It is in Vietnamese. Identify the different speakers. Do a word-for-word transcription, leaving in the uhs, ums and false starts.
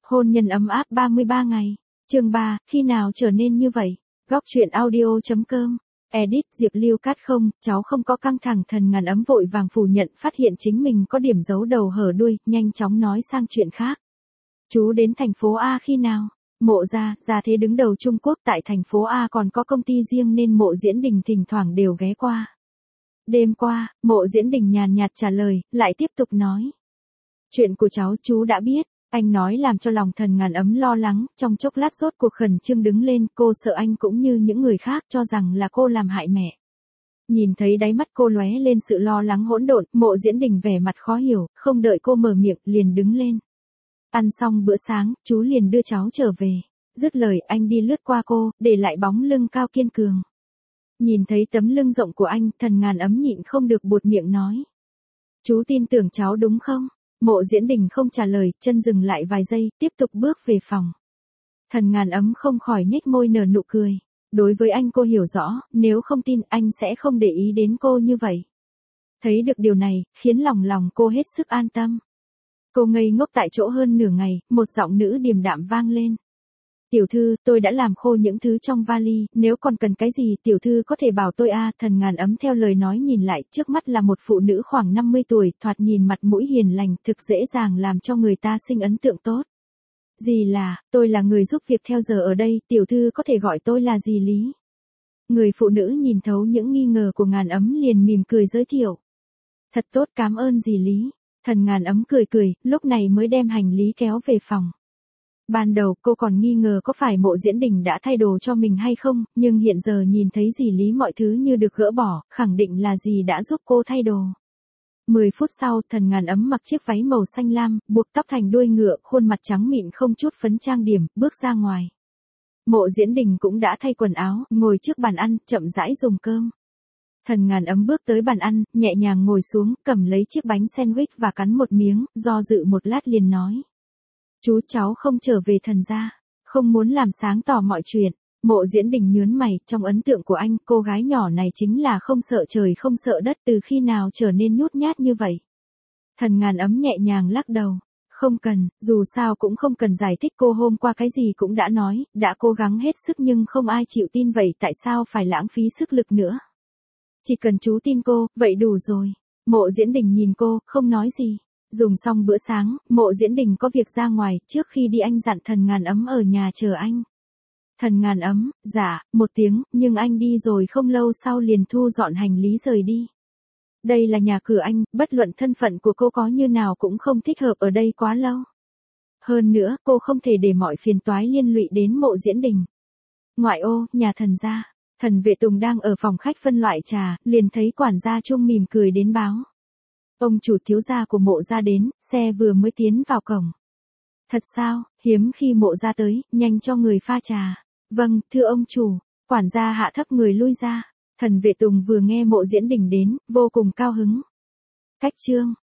Speaker 1: Hôn nhân ấm áp ba mươi ba ngày. Chương ba, khi nào trở nên như vậy? Góc truyện audio.com. Edit Diệp Lưu Cát không, cháu không có căng thẳng. Thần Ngàn Ấm vội vàng phủ nhận phát hiện chính mình có điểm giấu đầu hở đuôi, nhanh chóng nói sang chuyện khác. Chú đến thành phố A khi nào? Mộ gia, gia thế đứng đầu Trung Quốc, tại thành phố A còn có công ty riêng nên Mộ Diễn Đình thỉnh thoảng đều ghé qua. Đêm qua, Mộ Diễn Đình nhàn nhạt trả lời, lại tiếp tục nói. Chuyện của cháu chú đã biết. Anh nói làm cho lòng Thần Ngàn Ấm lo lắng, trong chốc lát rốt cuộc khẩn trương đứng lên, cô sợ anh cũng như những người khác cho rằng là cô làm hại mẹ. Nhìn thấy đáy mắt cô lóe lên sự lo lắng hỗn độn, Mộ Diễn Đình vẻ mặt khó hiểu, không đợi cô mở miệng, liền đứng lên. Ăn xong bữa sáng, chú liền đưa cháu trở về. Dứt lời anh đi lướt qua cô, để lại bóng lưng cao kiên cường. Nhìn thấy tấm lưng rộng của anh, Thần Ngàn Ấm nhịn không được buột miệng nói. Chú tin tưởng cháu đúng không? Mộ Diễn Đình không trả lời, chân dừng lại vài giây, tiếp tục bước về phòng. Thần Ngàn Ấm không khỏi nhếch môi nở nụ cười. Đối với anh cô hiểu rõ, nếu không tin anh sẽ không để ý đến cô như vậy. Thấy được điều này, khiến lòng lòng cô hết sức an tâm. Cô ngây ngốc tại chỗ hơn nửa ngày, một giọng nữ điềm đạm vang lên. Tiểu thư, tôi đã làm khô những thứ trong vali, nếu còn cần cái gì tiểu thư có thể bảo tôi a. À, Thần Ngàn Ấm theo lời nói nhìn lại, trước mắt là một phụ nữ khoảng năm mươi tuổi, thoạt nhìn mặt mũi hiền lành, thực dễ dàng làm cho người ta sinh ấn tượng tốt. Gì là, tôi là người giúp việc theo giờ ở đây, tiểu thư có thể gọi tôi là gì Lý. Người phụ nữ nhìn thấu những nghi ngờ của Ngàn Ấm liền mỉm cười giới thiệu. Thật tốt, cảm ơn dì Lý. Thần Ngàn Ấm cười cười, lúc này mới đem hành lý kéo về phòng. Ban đầu cô còn nghi ngờ có phải Mộ Diễn Đình đã thay đồ cho mình hay không, nhưng hiện giờ nhìn thấy dì Lý mọi thứ như được gỡ bỏ, khẳng định là dì đã giúp cô thay đồ. Mười phút sau, Thần Ngàn Ấm mặc chiếc váy màu xanh lam, buộc tóc thành đuôi ngựa, khuôn mặt trắng mịn không chút phấn trang điểm, bước ra ngoài. Mộ Diễn Đình cũng đã thay quần áo, ngồi trước bàn ăn, chậm rãi dùng cơm. Thần Ngàn Ấm bước tới bàn ăn, nhẹ nhàng ngồi xuống, cầm lấy chiếc bánh sandwich và cắn một miếng, do dự một lát liền nói. Chú cháu không trở về Thần gia, không muốn làm sáng tỏ mọi chuyện. Mộ Diễn Đình nhớn mày, trong ấn tượng của anh, cô gái nhỏ này chính là không sợ trời không sợ đất, từ khi nào trở nên nhút nhát như vậy. Thần Ngàn Ấm nhẹ nhàng lắc đầu. Không cần, dù sao cũng không cần giải thích, cô hôm qua cái gì cũng đã nói, đã cố gắng hết sức nhưng không ai chịu tin, vậy tại sao phải lãng phí sức lực nữa. Chỉ cần chú tin cô, vậy đủ rồi. Mộ Diễn Đình nhìn cô, không nói gì. Dùng xong bữa sáng, Mộ Diễn Đình có việc ra ngoài, trước khi đi anh dặn Thần Ngàn Ấm ở nhà chờ anh. Thần Ngàn Ấm, dạ, một tiếng, nhưng anh đi rồi không lâu sau liền thu dọn hành lý rời đi. Đây là nhà cửa anh, bất luận thân phận của cô có như nào cũng không thích hợp ở đây quá lâu. Hơn nữa, cô không thể để mọi phiền toái liên lụy đến Mộ Diễn Đình. Ngoại ô, nhà Thần gia. Thần Vệ Tùng đang ở phòng khách phân loại trà, liền thấy quản gia Trung mỉm cười đến báo. Ông chủ thiếu gia của Mộ gia đến, xe vừa mới tiến vào cổng. Thật sao, hiếm khi Mộ gia tới, nhanh cho người pha trà. Vâng, thưa ông chủ. Quản gia hạ thấp người lui ra. Thần Vệ Tùng vừa nghe Mộ Diễn Đình đến, vô cùng cao hứng. Cách chương.